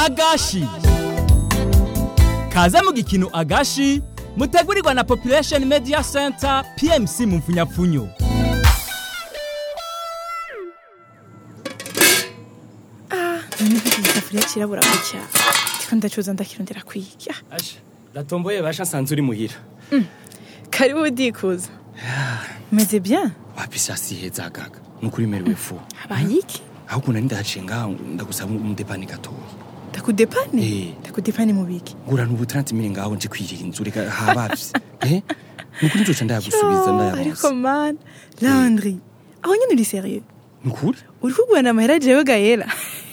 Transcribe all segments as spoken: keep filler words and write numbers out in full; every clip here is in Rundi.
agashi kaze mu gikino agashi mutegurirwa na Population Media Center P M C mu mfunyapfunyo. Ah, nifite isafuriya kirabura gucya. Tiko ndacuza ndakirondera kwiga. Asha, ndatomboye basha sanze uri muhira. Mm. Karibu dikuza. Meze bien? Wapi sasi heza gaga. Nukuri merewe fu. Abayiki? Aho kuna ndacenga ndagusaba umudepani gatoya. Ndakudepani? Eh. Ndakudepani mu biki? Ngura nubu trente mille ngaho nje kwirira inzu reka habavye. Eh? Nukuri nzoca ndayagusubiza ndayaronse. Ariko man, Landry. Aho nyine uri sérieux? Nukuri? Uri kugwana amahera jewe gayera.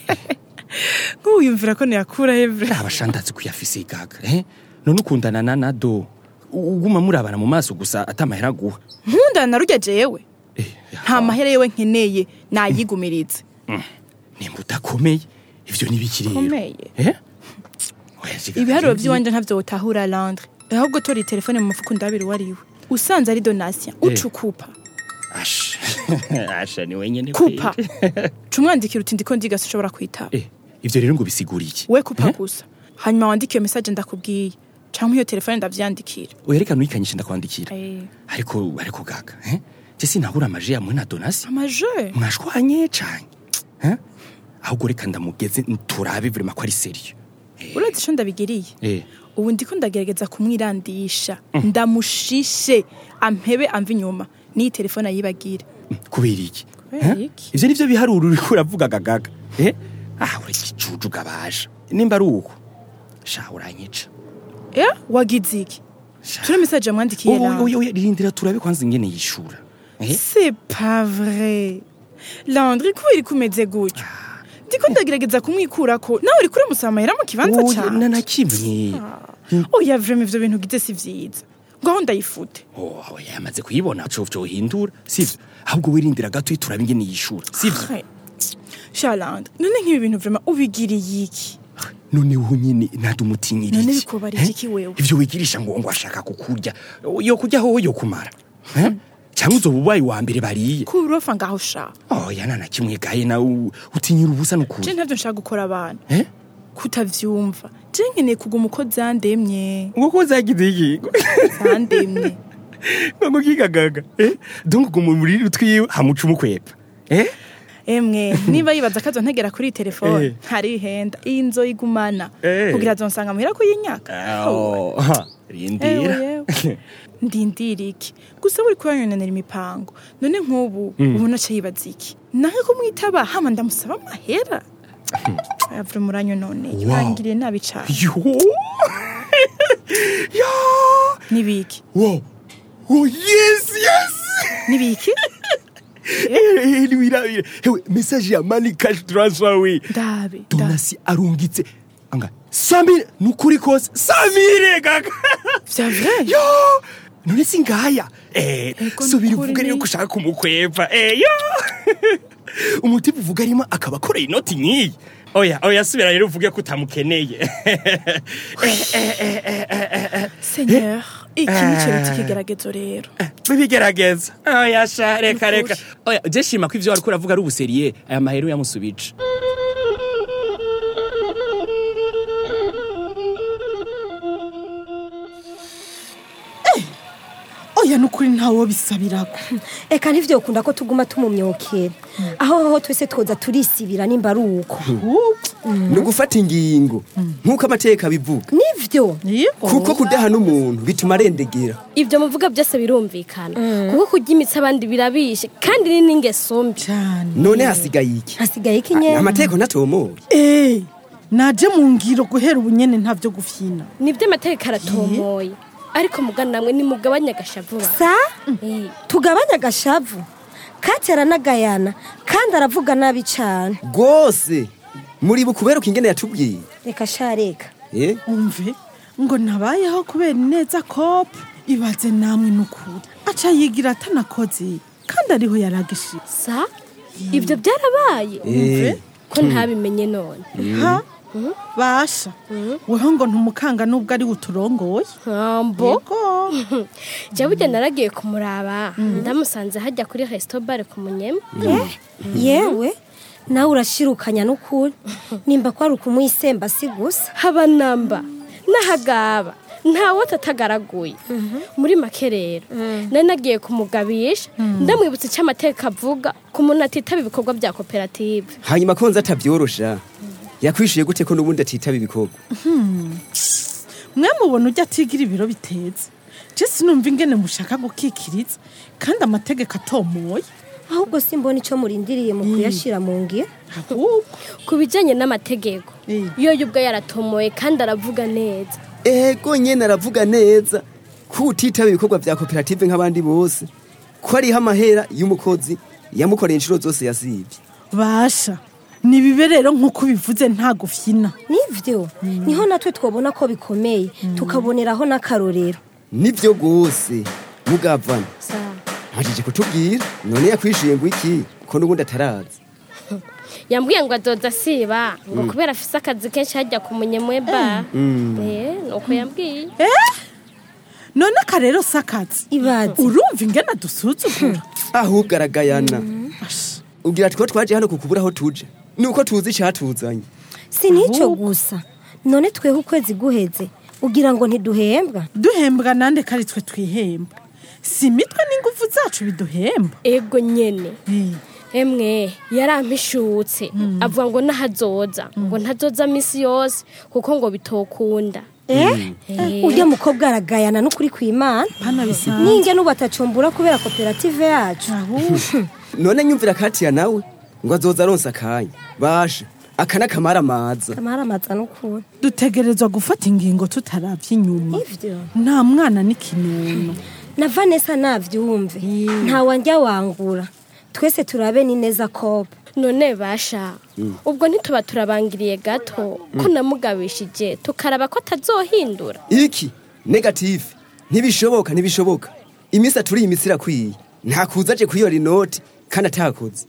Nk'uyumvira ko yakura hevre. Abashandatse kuyafise gaga, eh? None ukundana na Nado. Uguma murabana mu maso gusa atamahera guha. Nkundana rujya jewe. Eh. Nta mahera yewe nkeneye nayigumirize. Mm. Nimba utakomeye ivyo nibikiri rero. Komeye. Eh? Ibiharuro by'iwanje ntavyo utahura Landry. Ahubwo tori telefone mu mufuko ndabiri wariwe. Usanze ari donation ucukupa. Asha. Asha ni wenyene kupa. Cumwandikira uti ndiko ndiga sishobora kwita. Eh, ivyo rero ngo bisigura iki? We kupa gusa. Hanyuma wandike message ndakubwiye. Canke iyo telefone ndavyandikira. Oyereka nuyikanyisha ndakwandikira. Eh. Ariko ariko gaga, eh? Je sinahura amaje ya mwe donation. Amaje? Mwashwanye cyane. Eh? Ahubwo reka ndamugeze nturabe vraiment ko ari serieux. Urazi sho ndabigiriye. Eh. Ubu ndiko ndagerageza kumwirandisha. Ndamushishe ampebe amva inyuma. Ni telefone ayibagira. Kubera iki? Kubera iki? Ivyo nivyo biharuro uri kuravuga gagaga. Eh? Ah, uri kicucu gabasha. Nimba ari uko. Sha uranyica. Eh? Wagize iki? Turi message amwandikiye la. Oyo oyo rindira turabe kwanza ingene yishura. Eh? C'est pas vrai. Landry kubiri kumeze gutyo. Ndiko ndagerageza kumwikurako. Nawe uri kure musamahera mu kibanza cyane. Oya nana kimwe. Oya vraiment ivyo bintu gize si vyiza. Ngaho ndayifute. Oh, oya yamaze kuyibona cyo cyo hindura. Sivyo. Ahubwo wirindira gato turabe ingene yishura. Sivyo. Shaland. None nk'ibi bintu vraiment ubigiriye iki? None uhu nyine nadumutinyiriki. None bikobari iki wewe? Ivyo wigirisha ngo ngo ashaka kukurya. Yo kujya ho yo kumara. Eh? Cyangwa uzo bubayi wa mbere bariye. Kurofa ngaho sha. Oh, yana na kimwe gaye na utinyira ubusa n'ukuri. Je ntavyo nshaka gukora abantu. Eh? Kutavyumva. Je nkeneye kuguma uko zandemye. Ngo ko zagize iki? Zandemye. Ngo gigagaga. Eh? Donc ngo muri rutwiye hamuca umukwepa. Eh? Emwe niba yibaza kazo ntegera kuri telefone hari henda inzo igumana kugira zonsanga muhira ko yinyaka. Oh, rindira. Ndindiriki gusa buri kwanyonanira imipango none nk'ubu ubona cyo yibaza iki nahe ko mwitaba hama ndamusaba amahera avure muranyo none yangiriye nabi cyane. Yo yo nibiki. Wow. Oh yes yes nibiki. Eh wira wira hewe message ya money cash transfer we ndabe donasi arungitse anga Samir nukuri kose Samire gaga. C'est vrai. Yo none singaya eh subira uvuga rero kushaka kumukwepa eh yo umutivu uvuga arimo akaba akora inoti nkiyi. Oya oya subira rero uvuge ko utamukeneye. Seigneur iki nicyo tikigeragezo rero. Bibigerageza. Oya sha reka reka. Oya je shima ko ivyo wari kuravuga ari ubuseriye aya mahero yamusubije. Oya nukuri ntawo bisabirako. Eka nivyo ukunda ko tuguma tumumyokera. Aho aho twese twoza turisibira nimba ari uko. No gufata ingingo nkuko amateka bivuga. Nivyo. Kuko kudaha n'umuntu bituma arendegera. Ivyo muvuga byose birumvikana. Kuko kujya imitsi abandi birabishe kandi ni ningeso mbi. None hasigaye iki? Hasigaye iki nyene? Amateka natomoye. Eh. Naje mu ngiro guhera ubunyene ntavyo gufyina. Nivyo amateka aratomoye. Ariko mugana namwe ni mugabanya gashavu. Sa? Eh. Tugabanya gashavu. Katera nagayana kandi aravuga nabi cyane. Gose. Muri bukubera ukingene yatubwiye. Reka shareka. Eh? Umve ngo nabayeho kubera neza kop ibaze namwe nukuri. Acha yigira atanakoze kandi ariho yaragishi. Sa? Ivyo byarabaye. Umve ko ntabimenye none. Ha? Basha. Weho ngo ntumukanga nubwo ari uturongoye. Ambo. Je burya naragiye kumuraba ndamusanze hajya kuri resto bar ku Munyema. Yewe nawe urashirukanya n'ukuri nimba ko ari ukumuyisemba si gusa haba namba n'ahagaba ntawe atatagaraguye muri make rero nari nagiye kumugabisha ndamwibutsa icyo amateka avuga ku muntu atitaba ibikorwa bya koperative hanyuma konza atabyorosha yakwishuye gute ko n'ubundi atitaba ibikorwa mwe mubona ujya atigira ibiro bitetse je sinumva ingene mushaka gukikiriza kandi amategeko atomoye ahubwo simbona icyo murindiriye mu kuyashira mu ngira ahubwo ku bijyanye n'amategeko Eh. yo yubwo yaratomoye kandi aravuga neza ego nyene aravuga neza ko utitaba ibikorwa vya koperative nk'abandi bose ko ariho amahera y'umukozi yamukoreye inshuro zose yasivye basha nibibe rero nk'uko bivuze nta gufyina nivyo niho natwe twobona ko bikomeye tukaboneraho n'akarorero nivyo gose mugavana hajije kutubwira none yakwishuye ngo iki ko n'ubundi atarazi yambwiye ngo adoda siba ngo kubera afise akazi kenshi hajya ku munyemweba eh nuko yambwiye none aka rero sakazi ibaze urumva ingene dusuzugura ahubwo aragayana ubwira two twaje hano kukubura aho tuje nuko tuzi icyatuzanye si nico gusa none tweho ukwezi guheze ugira ngo ntiduhembwa duhembwa nande kari twe twihemba si mitwe n'ingufu zacu biduhemba ego nyene Eh, emwe yarampishutse avuga ngo nahazoza ngo ntazoza misi yose kuko ngo bitokunda eh urya mukobwa aragayana n'ukuri kw'Imana hano bisa ninge nubu atacumbura kubera koperative yacu none nyumvira katiya nawe ngo azoza aronsa akanya basha akana kamara amaza kamara amaza n'ukuri dutegerezwa gufata ingingo tutaravye inyuma ivyo nta mwana n'ikinono na Vanessa navyumve nta wanjya wangura twese turabe ni neza kopa none basha ubwo ntituba turabangiriye gato ko namugabishije tukaraba ko atazohindura iki negative ntibishoboka ntibishoboka imisi aturi imisi irakwiye nta kuzaje kuyora inoti kandi atakoze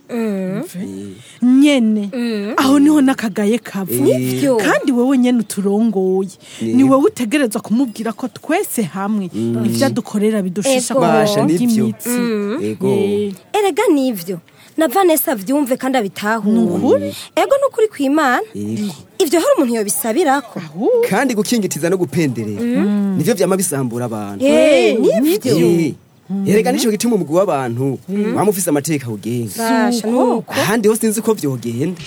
nyene aho niho n'akagaye kava Nivyo. kandi wowe nyene uturongoye ni wowe utegerezwa kumubwira ko twese hamwe ivyo adukorera bidushisha Ego. Basha, ku nivyo. imitsi ego Eh, erega nivyo na Vanessa vyumve kandi abitahure Nukuri? ego nukuri kw'Imana ego ivyo hari umuntu yobisabirako kandi gukingitiza no gupenderera nivyo vyama bisambura abantu eh nivyo Eh, erega nico gituma umugwi w'abantu wama ufise amateka ugenga basha nuko ahandi ho sinzi ko vyogenda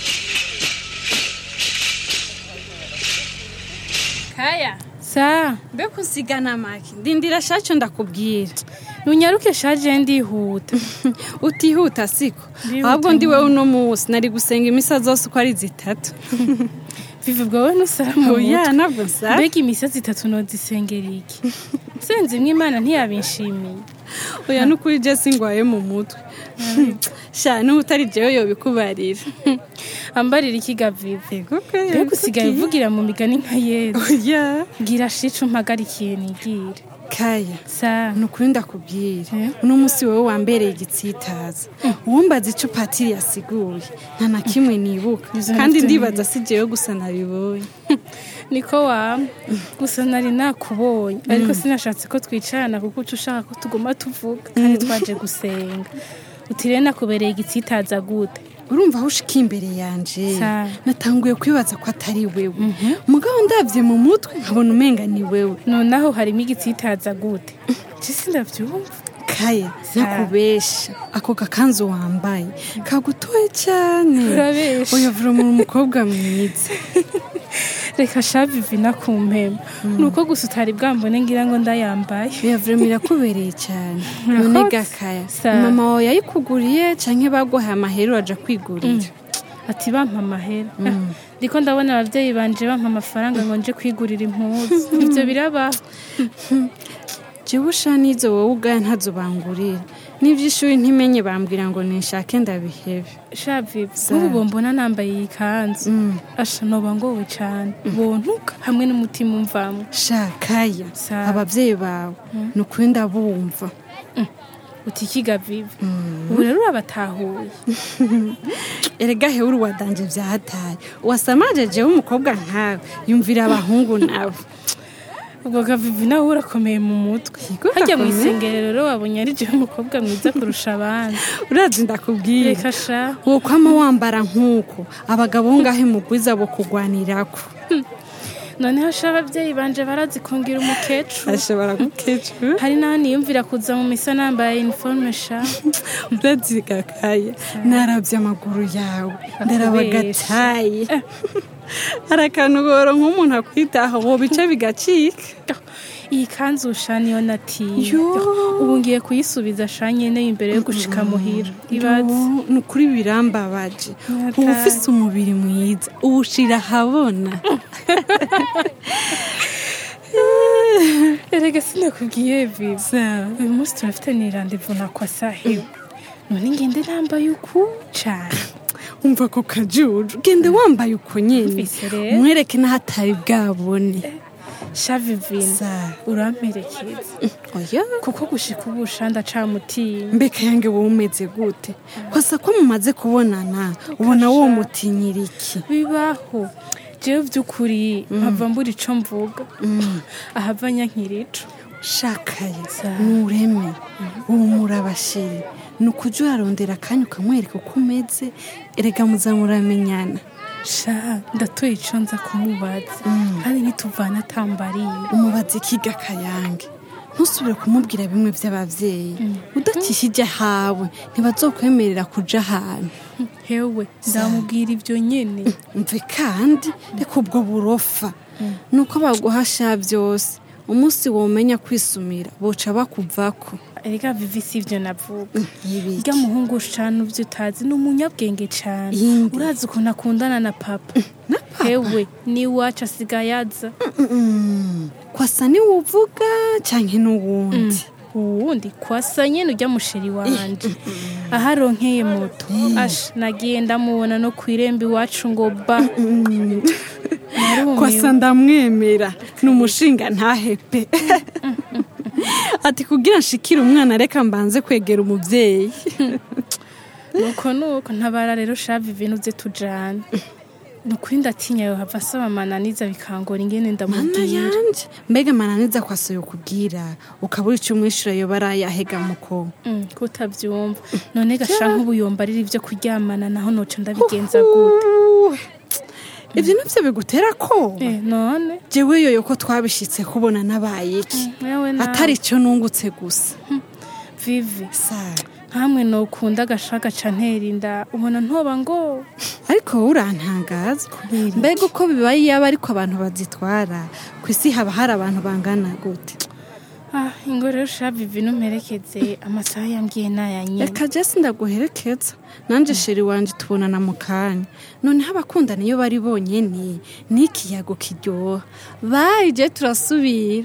Kaya, sa mbe kusigana maki. Ndindira shacho ndakubwira. nunyaruke shaje ndihuta Utihuta siko. Ndihuta Ahubwo ndi wewe uno munsi nari gusenga imisa zose uko ari zitatu. vivi bwawe nusaramu Oya nabwo sa. mbega imisozi itatu nozisengera iki senze imwe imana ntiyabinshimiye Oya nukuri je singwaye mu mutwe. Sha no utari jewe yobikubarira. ambarira ikiga vivi Ego pe. mbega usigaye uvugira mu migani nka yezu Oya. gira shica umpagarikiye nigire Kaya. sa Nukuri ndakubwira. Eh? Uno munsi wewe wambereye igitsitaza. Uwumbaza ico patiri yasiguye. Nta na kimwe nibuka. Ivyo Kandi navyo ndibaza si jewe gusa nabibonye. niko wa gusa nari nakubonye ariko sinashatse ko twicarana kuko uca ushaka ko tuguma tuvuga kandi twaje gusenga utire nakubereye igitsitaza gute Urumva aho ushika imbere yanje Sa. natanguye kwibaza ko atari wewe mugabo ndavye mu mutwe nkabona umenga ni wewe nonaho harimo igitsitaza gute je sindavyumva Kaya Sa. nakubesha ako gakanzu wambaye kagutoye cyane Urabesha. oya vura mu mukobwa mwiza reka sha vivi nakumpema nuko gusa utari bwambone ngira ngo ndayambaye oya vura mirakubereye cyane none gakaya Sa. mama wawe yayikuguriye canke baguhaye amahera uraja kwigurira ati bampa amahera Ah, ndiko ndabona abavyeyi banje bampa amafaranga ngo nje kwigurira impuzu ivyo birabaho jewe usha nizo wowe ugaya ntazo bangurira n'ivy'ishuri ntimenye bambwira ngo ninshake ndabihebe sha vivi nk'ubu mbona nambaye iyi kanzu asha noba ngowe cane bontuka hamwe n'umutima umvamwo shakaya Sa. abavyeyi bawe nukuri ndabumva uti ikiga vivi ubu rero urabatahuye erega hewe wadanje vyahataye wasamaje jewe umukobwa nkawe yumvira abahungu nawe ubwo gavivi nawe urakomeye mu mutwe hajya mu isengerero rero wabonye ari je umukobwa mwiza kurusha abandi urazi ndakubwira reka sha uko ama wambara nkuko abagabo ngahe mugwiza bo kugwanirako noneho sha abavyeyi banje barazi kungira umukecuru ashobora gukecuru hari nani yumvira kuza mu misa nambaye uniforme sha urazi gakaye naravye amaguru yawe ndarabagataye arakanugoro nk'umuntu akwitaho ngo bice bigacika iyi kanzu sha niyo natiye ubu ngiye kuyisubiza sha nyene imbere yo gushika muhira ibaze nukuri birambabaje ubu ufise umubiri mwiza ubushira habona erega sinakubwiye viza uyu munsi turafite ni rendez-vous na kwa sahiwe none ngende nambaye uku cane umva ko kajuju gende wambaye uko nyene mwereke n'ahatari bwabone shavivina uramperekeza oya kuko gushika ubu shanda camutinya mbeka yange wowe umeze gute kwasa ko mumaze kubonana ubona wo mutinyira iki bibaho jewe vy'ukuri mpava mbura ico mvuga ahava nyankirico shakaye nureme ubu murabashiri nukuja urarondera akanya ukamwereka uko umeze erega muzamuramenyana sha ndatoye ico nza kumubaza kandi nituvana atambariye umubaza ikiga kayange ntusubire kumubwira bimwe by'abavyeyi udakishije hawe ntibazokwemerera kuja ahantu hewe ndamubwira ivyo nyene mve kandi reka ubwo burofa nuko baguhasha byose umunsi womenya kwisumira boca bakuvako erega vivi sivyo navuga irya muhungu shanu vyo utazi n'umunyabwenge cane urazi ukuntu akundana na papa hewe ni wacu asigayaza kwasa ni uvuga canke n'uwundi uwundi kwasa nyene urya musheri wanje aharonkeye moto ash nagiye ndamubona no kwiremba iwacu ngo ba kwasa ndamwemera n'umushinga ntahepe ati kugira nshikira umwana reka mbanze kwegera umuvyeyi nuko nuko ntabara rero shavi ibintu vye tujana nukuri ndatinya yo hava asaba mananiza bikangora ingene ndamubwira yanje mbega mananiza kwasa yo kubwira ukabura icyo umwishura yo barayahega muko mm, kutavyumva none gashanka ubuyomba riri ivyo kuryamana naho noca ndabigenza gute ivyo navyo bigutera ko eh none jewe yoyo ko twabishitse kubona nabaye iki mm, atari cyo nungutse gusa hmm. Vivi sa hamwe no kunda gashaka canterinda ubona ntoba ngo ariko urantangaza mbega uko bibaye yaba ariko abantu bazitwara kwisi haba hari abantu bangana gute ah ingorero shavi vino merekeze amasaha yambwiye nayanye reka jesi ndaguherekeza nanje sheri wanje tubonana mu kanya none habakundana iyo bari bonyene n'ikiyago kiryoha baje turasubira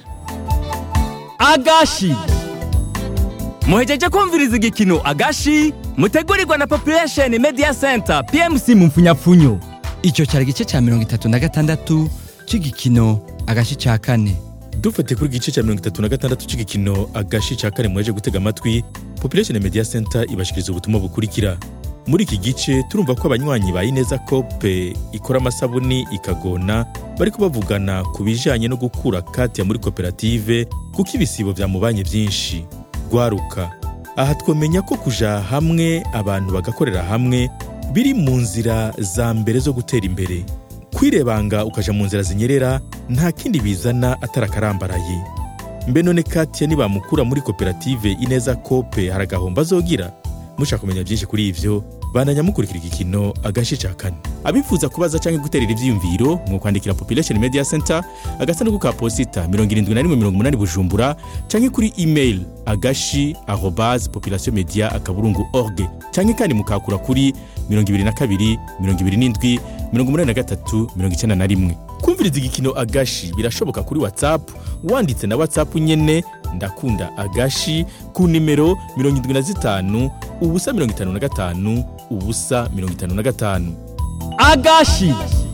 agashi muhejeje kumviriza igikino agashi mutegurirwa na Population Media Center P M C mu mfunyapfunyo. Icyo cyari gice cya mirongo itatu na gatandatu cy'igikino agashi cya kane. Dufate kuri gice cya mirongo itatu na gatandatu cy'igikino agashi cya kane mwaje gutega amatwi. Population Media Center ibashikiriza ubutumwa bukurikira. Muri iki gice turumva ko abanywanyi ba Ineza Cope ikora amasabuni ikagona bari kubavugana ku bijanye no gukura kati ya muri koperative kuko ibisibo byamubanye byinshi. Gwaruka aha twomenya ko kuja hamwe abantu bagakorera hamwe biri mu nzira za mbere zo gutera imbere. Kwirebanga ukaja mu nzira zinyerera nta kindi bizana atarakarambaraye. Mbe none Katia ni bamukura muri koperative Ineza Cope haragahomba zogira. Mushaka kumenya byinshi kuri ivyo bananya mukurikira igikino agashi cya kane. Abifuza kubaza canke guterera ivyiyumviro mu kwandikira Population Media Center agasanduku ka posita mirongo irindwi na rimwe mirongo umunani Bujumbura canke kuri email agashi arobase population media akaburungu org canke kandi mukakura kuri mirongo ibiri na kabiri mirongo ibiri n'indwi mirongo umunani na gatatu mirongo icyenda na rimwe. Kumviriza igikino agashi birashoboka kuri WhatsApp wanditse na WhatsApp nyene ndakunda agashi ku nimero mirongo indwi na zitanu ubusa mirongo itanu na gatanu ubusa mirongo itanu na gatanu. Agashi